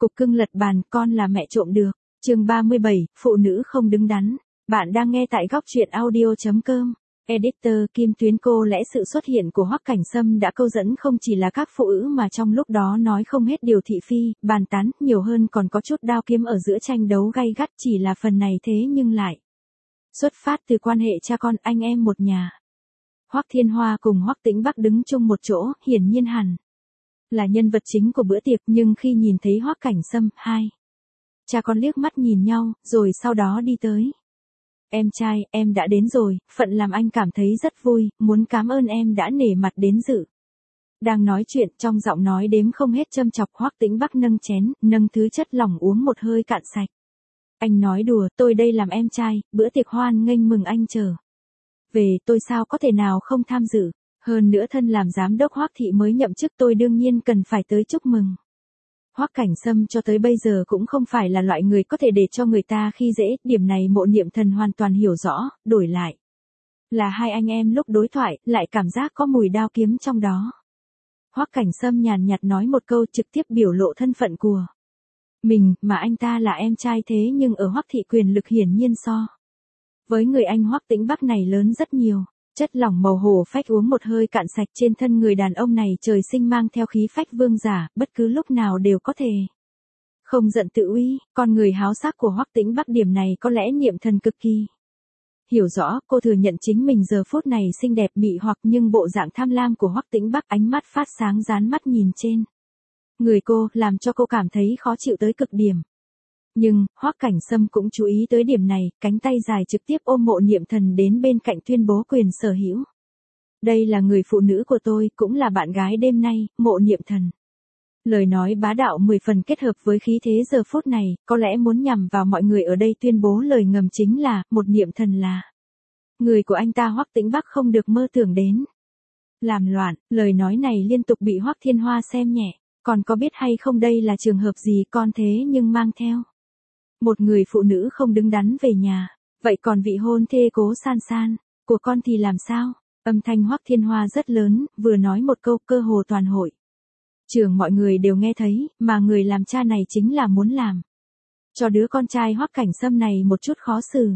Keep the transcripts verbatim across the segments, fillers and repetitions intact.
Cục cưng lật bàn, con là mẹ trộm được. Chương ba mươi bảy, phụ nữ không đứng đắn. Bạn đang nghe tại góc truyện audio chấm com. Editor Kim Tuyến. Cô lẽ sự xuất hiện của Hoắc Cảnh Sâm đã câu dẫn không chỉ là các phụ nữ mà trong lúc đó nói không hết điều thị phi, bàn tán, nhiều hơn còn có chút đao kiếm ở giữa tranh đấu gay gắt, chỉ là phần này thế nhưng lại xuất phát từ quan hệ cha con anh em một nhà. Hoắc Thiên Hoa cùng Hoắc Tĩnh Bắc đứng chung một chỗ, hiển nhiên hẳn là nhân vật chính của bữa tiệc, nhưng khi nhìn thấy Hoắc Cảnh Sâm, hai cha con liếc mắt nhìn nhau, rồi sau đó đi tới. Em trai, em đã đến rồi, phận làm anh cảm thấy rất vui, muốn cảm ơn em đã nể mặt đến dự. Đang nói chuyện, trong giọng nói đếm không hết châm chọc, Hoắc Tĩnh Bắc nâng chén, nâng thứ chất lỏng uống một hơi cạn sạch. Anh nói đùa, tôi đây làm em trai, bữa tiệc hoan nghênh mừng anh trở về, tôi sao có thể nào không tham dự. Hơn nữa thân làm giám đốc Hoắc thị mới nhậm chức, tôi đương nhiên cần phải tới chúc mừng. Hoắc Cảnh Sâm cho tới bây giờ cũng không phải là loại người có thể để cho người ta khi dễ, điểm này Mộ Niệm Thần hoàn toàn hiểu rõ, đổi lại là hai anh em lúc đối thoại, lại cảm giác có mùi đao kiếm trong đó. Hoắc Cảnh Sâm nhàn nhạt nói một câu, trực tiếp biểu lộ thân phận của mình, mà anh ta là em trai thế nhưng ở Hoắc thị quyền lực hiển nhiên so với người anh Hoắc Tĩnh Bắc này lớn rất nhiều. Chất lỏng màu hổ phách uống một hơi cạn sạch, trên thân người đàn ông này trời sinh mang theo khí phách vương giả, bất cứ lúc nào đều có thể không giận tự uy. Con người háo sắc của Hoắc Tĩnh Bắc, điểm này có lẽ Niệm Thần cực kỳ hiểu rõ. Cô thừa nhận chính mình giờ phút này xinh đẹp mị hoặc, nhưng bộ dạng tham lam của Hoắc Tĩnh Bắc, ánh mắt phát sáng dán mắt nhìn trên người cô, làm cho cô cảm thấy khó chịu tới cực điểm. Nhưng, Hoắc Cảnh Sâm cũng chú ý tới điểm này, cánh tay dài trực tiếp ôm Mộ Niệm Thần đến bên cạnh tuyên bố quyền sở hữu. Đây là người phụ nữ của tôi, cũng là bạn gái đêm nay, Mộ Niệm Thần. Lời nói bá đạo mười phần kết hợp với khí thế giờ phút này, có lẽ muốn nhằm vào mọi người ở đây, tuyên bố lời ngầm chính là, Một Niệm Thần là người của anh ta Hoắc Tĩnh Bắc không được mơ tưởng đến làm loạn. Lời nói này liên tục bị Hoắc Thiên Hoa xem nhẹ. Còn có biết hay không đây là trường hợp gì, con thế nhưng mang theo một người phụ nữ không đứng đắn về nhà, vậy còn vị hôn thê Cố San San của con thì làm sao? Âm thanh Hoắc Thiên Hoa rất lớn, vừa nói một câu, cơ hồ toàn hội trường mọi người đều nghe thấy, mà người làm cha này chính là muốn làm cho đứa con trai Hoắc Cảnh Sâm này một chút khó xử.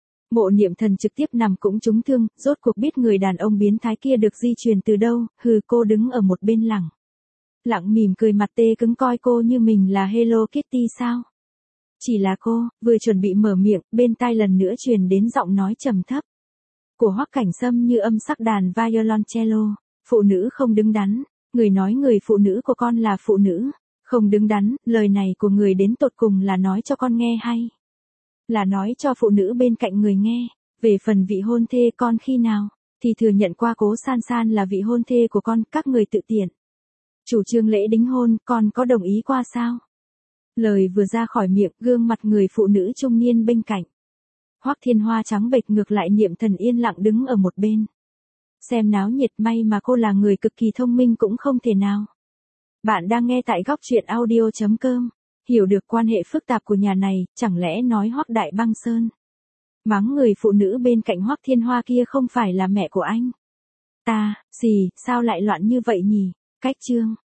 Mộ Niệm Thần trực tiếp nằm cũng trúng thương, rốt cuộc biết người đàn ông biến thái kia được di truyền từ đâu. Hừ, cô đứng ở một bên lẳng lặng mỉm cười, mặt tê cứng, coi cô như mình là Hello Kitty sao? Chỉ là cô, vừa chuẩn bị mở miệng, bên tai lần nữa truyền đến giọng nói trầm thấp của Hoắc Cảnh Sâm như âm sắc đàn violoncello. Phụ nữ không đứng đắn, người nói người phụ nữ của con là phụ nữ không đứng đắn, lời này của người đến tột cùng là nói cho con nghe hay là nói cho phụ nữ bên cạnh người nghe? Về phần vị hôn thê, con khi nào thì thừa nhận qua Cố San San là vị hôn thê của con, các người tự tiện chủ trương lễ đính hôn, con có đồng ý qua sao? Lời vừa ra khỏi miệng, gương mặt người phụ nữ trung niên bên cạnh Hoắc Thiên Hoa trắng bệch, ngược lại Niệm Thần yên lặng đứng ở một bên xem náo nhiệt. May mà cô là người cực kỳ thông minh, cũng không thể nào. Bạn đang nghe tại góc truyện audio chấm com. Hiểu được quan hệ phức tạp của nhà này, chẳng lẽ nói Hoắc Đại Băng Sơn mắng người phụ nữ bên cạnh Hoắc Thiên Hoa kia không phải là mẹ của anh ta? Gì, sao lại loạn như vậy nhỉ? Cách chương